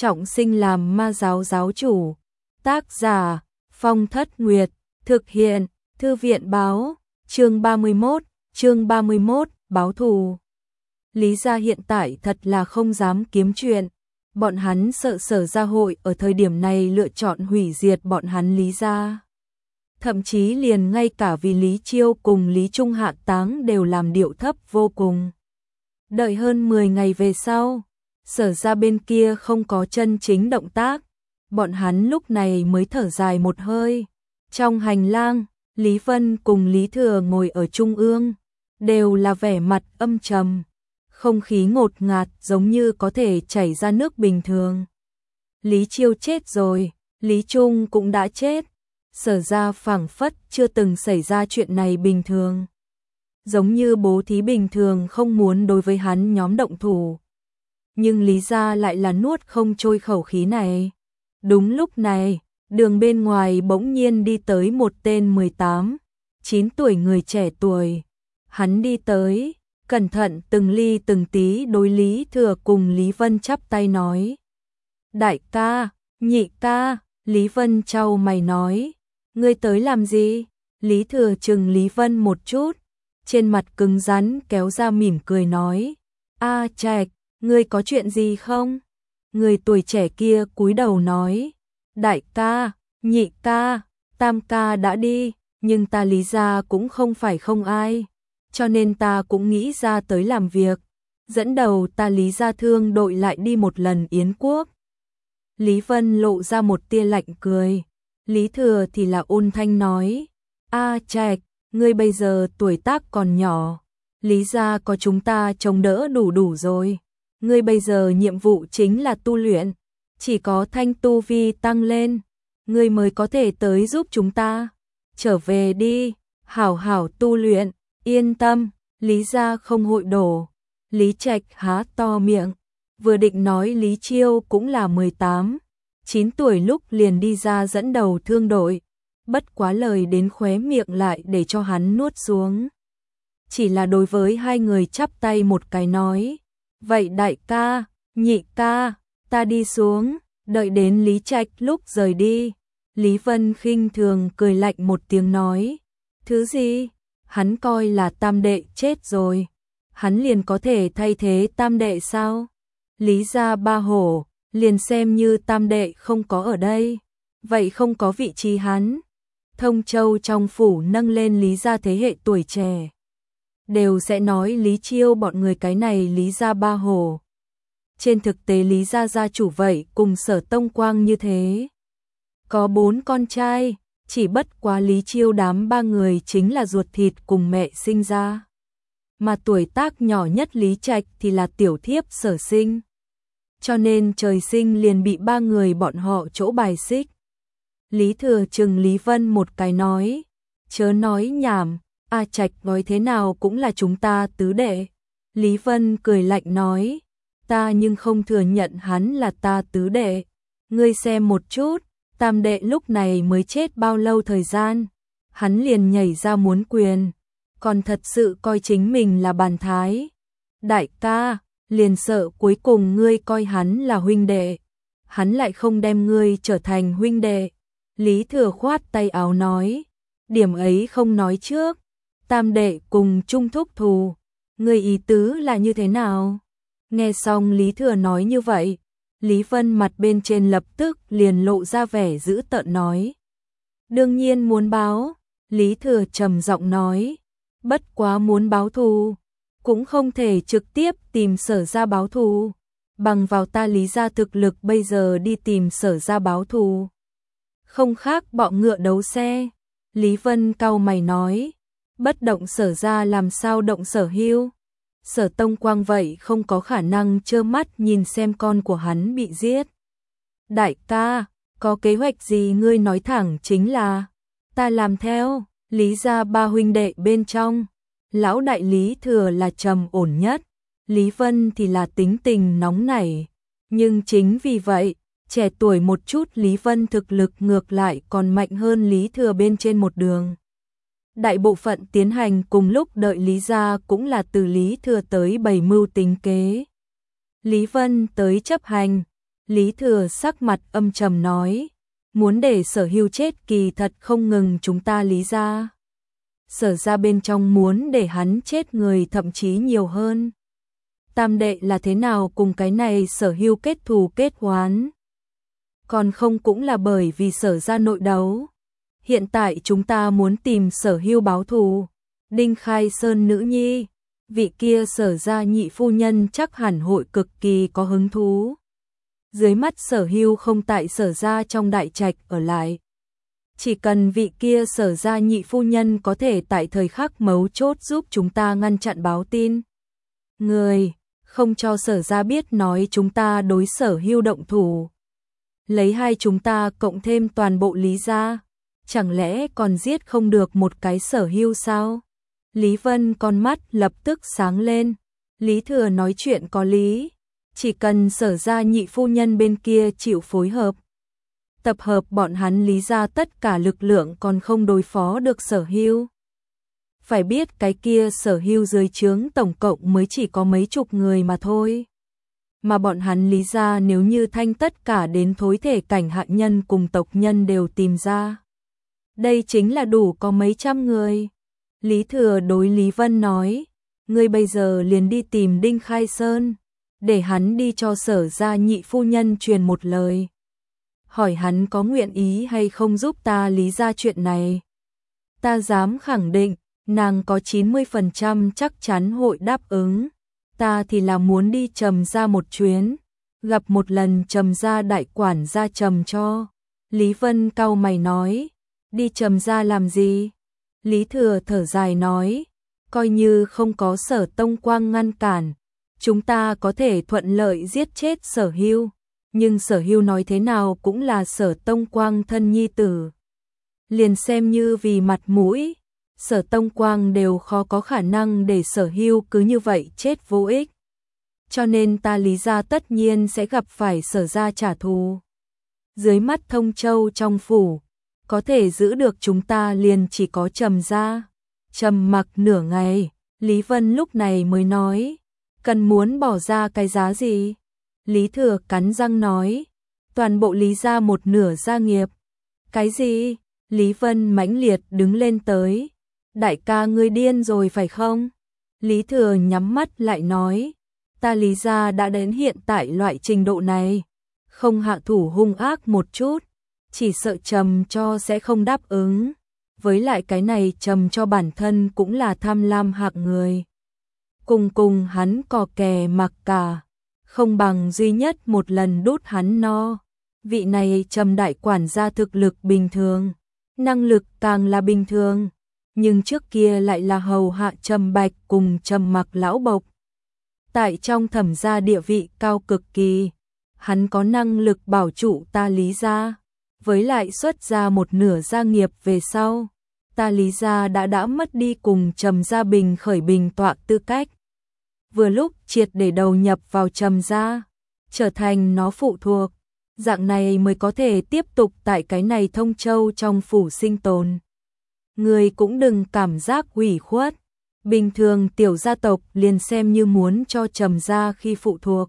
trọng sinh làm ma giáo giáo chủ. Tác giả Phong Thất Nguyệt, thực hiện Thư viện báo, chương 31, báo thù. Lý gia hiện tại thật là không dám kiếm chuyện, bọn hắn sợ Sở Gia hội ở thời điểm này lựa chọn hủy diệt bọn hắn Lý gia. Thậm chí liền ngay cả vì Lý Chiêu cùng Lý Trung hạ táng đều làm điệu thấp vô cùng. Đợi hơn 10 ngày về sau, Sở Gia bên kia không có chân chính động tác, bọn hắn lúc này mới thở dài một hơi. Trong hành lang, Lý Vân cùng Lý Thừa ngồi ở trung ương, đều là vẻ mặt âm trầm, không khí ngột ngạt giống như có thể chảy ra nước bình thường. Lý Chiêu chết rồi, Lý Trung cũng đã chết, Sở Gia phảng phất chưa từng xảy ra chuyện này bình thường. Giống như bố thí bình thường không muốn đối với hắn nhóm động thủ. Nhưng Lý gia lại là nuốt không trôi khẩu khí này. Đúng lúc này, đường bên ngoài bỗng nhiên đi tới một tên 18, 9 tuổi người trẻ tuổi. Hắn đi tới, cẩn thận từng ly từng tí đối Lý Thừa cùng Lý Vân chắp tay nói. Đại ca, nhị ca, Lý Vân chau mày nói. Ngươi tới làm gì? Lý Thừa chừng Lý Vân một chút, trên mặt cứng rắn kéo ra mỉm cười nói. A Trạch, ngươi có chuyện gì không? Người tuổi trẻ kia cúi đầu nói. Đại ca, nhị ca, tam ca đã đi, nhưng ta Lý gia cũng không phải không ai, cho nên ta cũng nghĩ ra tới làm việc, dẫn đầu ta Lý gia thương đội lại đi một lần Yến Quốc. Lý Vân lộ ra một tia lạnh cười, Lý Thừa thì là ôn thanh nói. A Trạch, ngươi bây giờ tuổi tác còn nhỏ, Lý gia có chúng ta chống đỡ đủ rồi, ngươi bây giờ nhiệm vụ chính là tu luyện, chỉ có thanh tu vi tăng lên, ngươi mới có thể tới giúp chúng ta. Trở về đi, hảo hảo tu luyện, yên tâm, Lý gia không hội đổ. Lý Trạch há to miệng, vừa định nói Lý Chiêu cũng là 18, 9 tuổi lúc liền đi ra dẫn đầu thương đội, bất quá lời đến khóe miệng lại để cho hắn nuốt xuống. Chỉ là đối với hai người chắp tay một cái nói, vậy đại ca, nhị ca, ta đi xuống. Đợi đến Lý Trạch lúc rời đi, Lý Vân khinh thường cười lạnh một tiếng nói. Thứ gì? Hắn coi là tam đệ chết rồi, hắn liền có thể thay thế tam đệ sao? Lý gia ba hổ, liền xem như tam đệ không có ở đây, vậy không có vị trí hắn. Thông Châu trong phủ nâng lên Lý gia thế hệ tuổi trẻ, đều sẽ nói Lý Chiêu bọn người cái này Lý gia ba hổ. Trên thực tế Lý gia gia chủ vậy cùng Sở Tông Quang như thế. Có 4 con trai, chỉ bất quá Lý Chiêu đám 3 người chính là ruột thịt cùng mẹ sinh ra. Mà tuổi tác nhỏ nhất Lý Trạch thì là tiểu thiếp Sở sinh. Cho nên trời sinh liền bị 3 người bọn họ chỗ bài xích. Lý Thừa chừng Lý Vân một cái nói. Chớ nói nhảm, A Trạch nói thế nào cũng là chúng ta tứ đệ. Lý Vân cười lạnh nói. Ta nhưng không thừa nhận hắn là ta tứ đệ. Ngươi xem một chút, tam đệ lúc này mới chết bao lâu thời gian, hắn liền nhảy ra muốn quyền, còn thật sự coi chính mình là bàn thái. Đại ca, liền sợ cuối cùng ngươi coi hắn là huynh đệ, hắn lại không đem ngươi trở thành huynh đệ. Lý Thừa khoát tay áo nói, điểm ấy không nói trước, tam đệ cùng chung thúc thù, ngươi ý tứ là như thế nào? Nghe xong Lý Thừa nói như vậy, Lý Vân mặt bên trên lập tức liền lộ ra vẻ dữ tợn nói. Đương nhiên muốn báo, Lý Thừa trầm giọng nói, bất quá muốn báo thù, cũng không thể trực tiếp tìm Sở gia báo thù, bằng vào ta Lý gia thực lực bây giờ đi tìm Sở gia báo thù. Không khác bọ ngựa đấu xe, Lý Vân cau mày nói, bất động Sở gia làm sao động Sở Hưu. Sở Tông Quang vậy không có khả năng trơ mắt nhìn xem con của hắn bị giết. Đại ca, có kế hoạch gì ngươi nói thẳng chính là, ta làm theo. Lý gia 3 huynh đệ bên trong, lão đại Lý Thừa là trầm ổn nhất, Lý Vân thì là tính tình nóng nảy. Nhưng chính vì vậy, trẻ tuổi một chút Lý Vân thực lực ngược lại còn mạnh hơn Lý Thừa bên trên một đường. Đại bộ phận tiến hành cùng lúc đợi Lý gia cũng là từ Lý Thừa tới bày mưu tính kế. Lý Vân tới chấp hành, Lý Thừa sắc mặt âm trầm nói, muốn để Sở Hưu chết kỳ thật không ngừng chúng ta Lý gia. Sở gia bên trong muốn để hắn chết người thậm chí nhiều hơn. Tam đệ là thế nào cùng cái này Sở Hưu kết thù kết oán? Còn không cũng là bởi vì Sở gia nội đấu. Hiện tại chúng ta muốn tìm Sở Hưu báo thù. Đinh Khai Sơn nữ nhi, vị kia Sở gia nhị phu nhân chắc hẳn hội cực kỳ có hứng thú. Dưới mắt Sở Hưu không tại Sở gia trong đại trạch ở lại. Chỉ cần vị kia Sở gia nhị phu nhân có thể tại thời khắc mấu chốt giúp chúng ta ngăn chặn báo tin. Người, không cho Sở gia biết nói chúng ta đối Sở Hưu động thủ. Lấy hai chúng ta cộng thêm toàn bộ Lý gia, chẳng lẽ còn giết không được một cái Sở Hưu sao? Lý Vân con mắt lập tức sáng lên. Lý Thừa nói chuyện có lý. Chỉ cần Sở gia nhị phu nhân bên kia chịu phối hợp, tập hợp bọn hắn Lý gia tất cả lực lượng còn không đối phó được Sở Hưu. Phải biết cái kia Sở Hưu dưới trướng tổng cộng mới chỉ có mấy chục người mà thôi. Mà bọn hắn Lý gia nếu như thanh tất cả đến thối thể cảnh hạ nhân cùng tộc nhân đều tìm ra, đây chính là đủ có mấy trăm người. Lý Thừa đối Lý Vân nói, ngươi bây giờ liền đi tìm Đinh Khai Sơn, để hắn đi cho Sở gia nhị phu nhân truyền một lời. Hỏi hắn có nguyện ý hay không giúp ta Lý gia chuyện này. Ta dám khẳng định, nàng có 90% chắc chắn hội đáp ứng. Ta thì là muốn đi Trầm gia một chuyến, gặp một lần Trầm gia đại quản gia Trầm cho. Lý Vân cau mày nói, đi Trầm gia làm gì? Lý Thừa thở dài nói, coi như không có Sở Tông Quang ngăn cản, chúng ta có thể thuận lợi giết chết Sở Hưu, nhưng Sở Hưu nói thế nào cũng là Sở Tông Quang thân nhi tử. Liền xem như vì mặt mũi, Sở Tông Quang đều khó có khả năng để Sở Hưu cứ như vậy chết vô ích. Cho nên ta Lý gia tất nhiên sẽ gặp phải Sở gia trả thù. Dưới mắt Thông Châu trong phủ, có thể giữ được chúng ta liền chỉ có Trầm gia. Trầm mặc nửa ngày, Lý Vân lúc này mới nói, cần muốn bỏ ra cái giá gì? Lý Thừa cắn răng nói, toàn bộ Lý gia một nửa gia nghiệp. Cái gì? Lý Vân mãnh liệt đứng lên tới. Đại ca ngươi điên rồi phải không? Lý Thừa nhắm mắt lại nói, ta Lý gia đã đến hiện tại loại trình độ này, không hạ thủ hung ác một chút, chỉ sợ Trầm cho sẽ không đáp ứng. Với lại cái này Trầm cho bản thân cũng là tham lam hạng người. Cùng hắn cò kè mặc cả, không bằng duy nhất một lần đút hắn no. Vị này Trầm đại quản gia thực lực bình thường, năng lực càng là bình thường, nhưng trước kia lại là hầu hạ Trầm Bạch cùng Trầm Mặc lão bộc. Tại trong Thẩm gia địa vị cao cực kỳ, hắn có năng lực bảo trụ ta Lý gia, với lại xuất ra một nửa gia nghiệp về sau, ta Lý gia đã mất đi cùng Trầm gia bình khởi bình tọa tư cách. Vừa lúc triệt để đầu nhập vào Trầm gia, trở thành nó phụ thuộc, dạng này mới có thể tiếp tục tại cái này Thông Châu trong phủ sinh tồn. Người cũng đừng cảm giác ủy khuất, bình thường tiểu gia tộc liền xem như muốn cho Trầm gia khi phụ thuộc,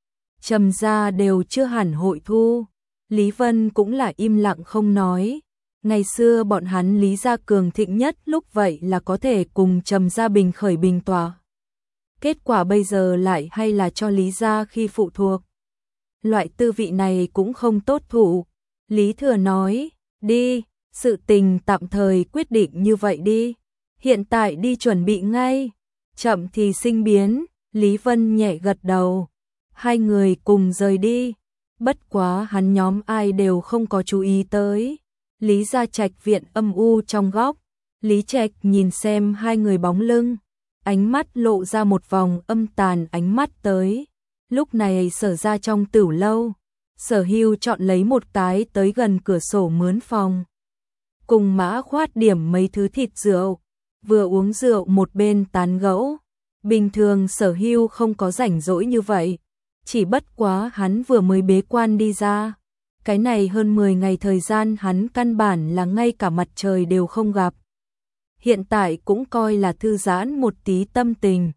Trầm gia đều chưa hẳn hội thu. Lý Vân cũng là im lặng không nói. Ngày xưa bọn hắn Lý gia cường thịnh nhất lúc vậy là có thể cùng Trầm gia bình khởi bình tọa. Kết quả bây giờ lại hay là cho Lý gia khi phụ thuộc. Loại tư vị này cũng không tốt thụ. Lý Thừa nói, đi, sự tình tạm thời quyết định như vậy đi. Hiện tại đi chuẩn bị ngay. Chậm thì sinh biến. Lý Vân nhẹ gật đầu. Hai người cùng rời đi. Bất quá hắn nhóm ai đều không có chú ý tới. Lý gia trạch viện âm u trong góc. Lý Trạch nhìn xem hai người bóng lưng, ánh mắt lộ ra một vòng âm tàn ánh mắt tới. Lúc này Sở ra trong tửu lâu, Sở Hưu chọn lấy một cái tới gần cửa sổ mướn phòng. Cùng Mã Khoát điểm mấy thứ thịt rượu, vừa uống rượu một bên tán gẫu. Bình thường Sở Hưu không có rảnh rỗi như vậy, chỉ bất quá hắn vừa mới bế quan đi ra. Cái này hơn 10 ngày thời gian hắn căn bản là ngay cả mặt trời đều không gặp. Hiện tại cũng coi là thư giãn một tí tâm tình.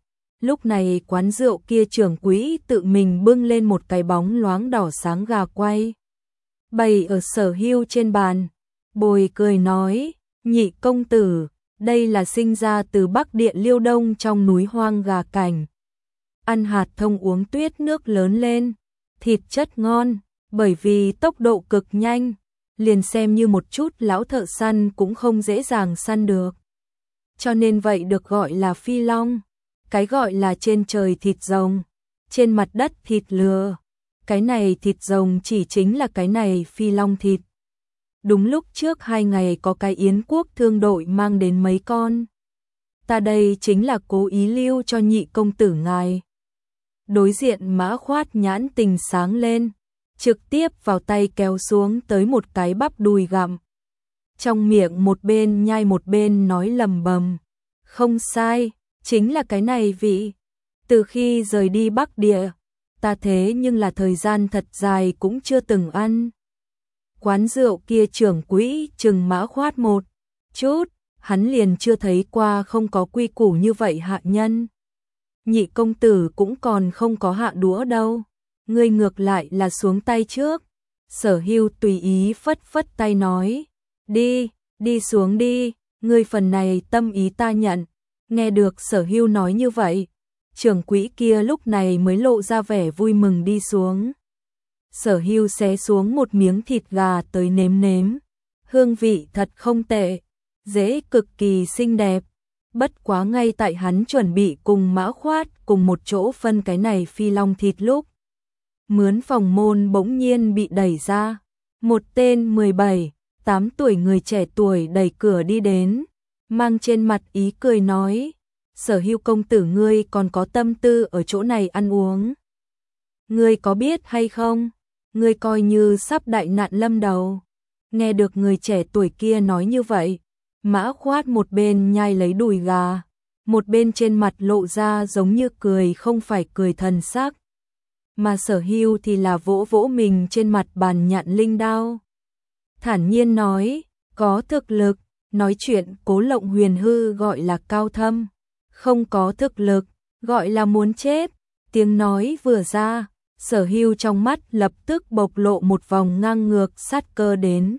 Lúc này quán rượu kia trưởng quỹ tự mình bưng lên một cái bóng loáng đỏ sáng gà quay, bày ở Sở Hưu trên bàn. Bồi cười nói, nhị công tử, đây là sinh ra từ Bắc Địa Liêu Đông trong núi hoang gà cảnh. Ăn hạt thông uống tuyết nước lớn lên, thịt chất ngon, bởi vì tốc độ cực nhanh, liền xem như một chút lão thợ săn cũng không dễ dàng săn được. Cho nên vậy được gọi là phi long, cái gọi là trên trời thịt rồng, trên mặt đất thịt lừa. Cái này thịt rồng chỉ chính là cái này phi long thịt. Đúng lúc trước 2 ngày có cái Yến quốc thương đội mang đến mấy con. Ta đây chính là cố ý lưu cho nhị công tử ngài. Đối diện Mã Khoát nhãn tình sáng lên, trực tiếp vào tay kéo xuống tới một cái bắp đùi gặm. Trong miệng một bên nhai một bên nói lầm bầm. Không sai, chính là cái này vị. Từ khi rời đi Bắc Địa, ta thế nhưng là thời gian thật dài cũng chưa từng ăn. Quán rượu kia trưởng quỹ chừng Mã Khoát một chút, hắn liền chưa thấy qua không có quy củ như vậy hạ nhân. Nhị công tử cũng còn không có hạ đũa đâu, ngươi ngược lại là xuống tay trước. Sở Hưu tùy ý phất phất tay nói, đi xuống đi, ngươi phần này tâm ý ta nhận. Nghe được Sở Hưu nói như vậy, trưởng quỹ kia lúc này mới lộ ra vẻ vui mừng đi xuống. Sở Hưu xé xuống một miếng thịt gà tới nếm nếm, hương vị thật không tệ, dễ cực kỳ xinh đẹp. Bất quá ngay tại hắn chuẩn bị cùng Mã Khoát cùng một chỗ phân cái này phi long thịt lúc, mướn phòng môn bỗng nhiên bị đẩy ra. Một tên 17, 8 tuổi người trẻ tuổi đẩy cửa đi đến, mang trên mặt ý cười nói, Sở Hưu công tử ngươi còn có tâm tư ở chỗ này ăn uống. Ngươi có biết hay không, ngươi coi như sắp đại nạn lâm đầu. Nghe được người trẻ tuổi kia nói như vậy, Mã Khoát một bên nhai lấy đùi gà, một bên trên mặt lộ ra giống như cười không phải cười thần sắc. Mà Sở Hưu thì là vỗ vỗ mình trên mặt bàn nhạn linh đao. Thản nhiên nói, có thực lực, nói chuyện Cố Lộng Huyền Hư gọi là cao thâm, không có thực lực, gọi là muốn chết. Tiếng nói vừa ra, Sở Hưu trong mắt lập tức bộc lộ một vòng ngang ngược sát cơ đến.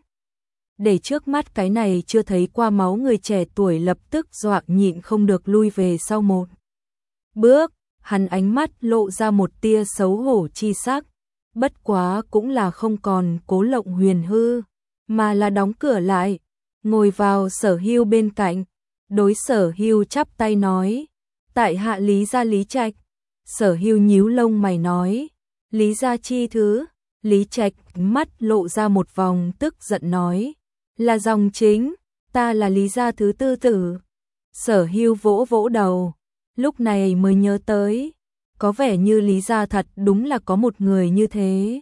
Để trước mắt cái này chưa thấy qua máu người trẻ tuổi lập tức dọa nhịn không được lui về sau một bước, hắn ánh mắt lộ ra một tia xấu hổ chi sắc, bất quá cũng là không còn Cố Lộng Huyền Hư, mà là đóng cửa lại, ngồi vào Sở Hưu bên cạnh, đối Sở Hưu chắp tay nói, tại hạ Lý gia Lý Trạch. Sở Hưu nhíu lông mày nói, Lý gia chi thứ? Lý Trạch mắt lộ ra một vòng tức giận nói, là dòng chính, ta là Lý gia thứ tư tử. Sở Hưu vỗ vỗ đầu, lúc này mới nhớ tới, có vẻ như Lý gia thật đúng là có một người như thế.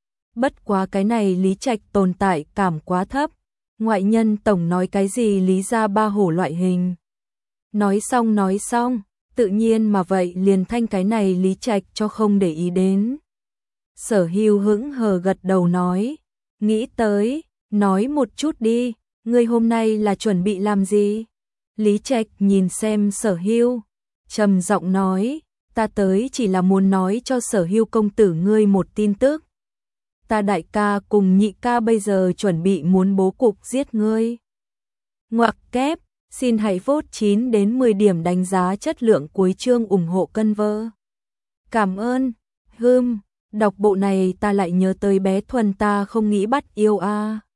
Bất quá cái này Lý Trạch tồn tại cảm quá thấp, ngoại nhân tổng nói cái gì Lý gia ba hổ loại hình. Nói xong, tự nhiên mà vậy liền thanh cái này Lý Trạch cho không để ý đến. Sở Hưu hững hờ gật đầu nói, nghĩ tới, nói một chút đi, ngươi hôm nay là chuẩn bị làm gì? Lý Trạch nhìn xem Sở Hưu, trầm giọng nói, ta tới chỉ là muốn nói cho Sở Hưu công tử ngươi một tin tức. Ta đại ca cùng nhị ca bây giờ chuẩn bị muốn bố cục giết ngươi. Ngoặc kép, xin hãy vote 9 đến 10 điểm đánh giá chất lượng cuối chương ủng hộ cân vơ. Cảm ơn. Đọc bộ này ta lại nhớ tới bé Thuần ta không nghĩ bắt yêu a.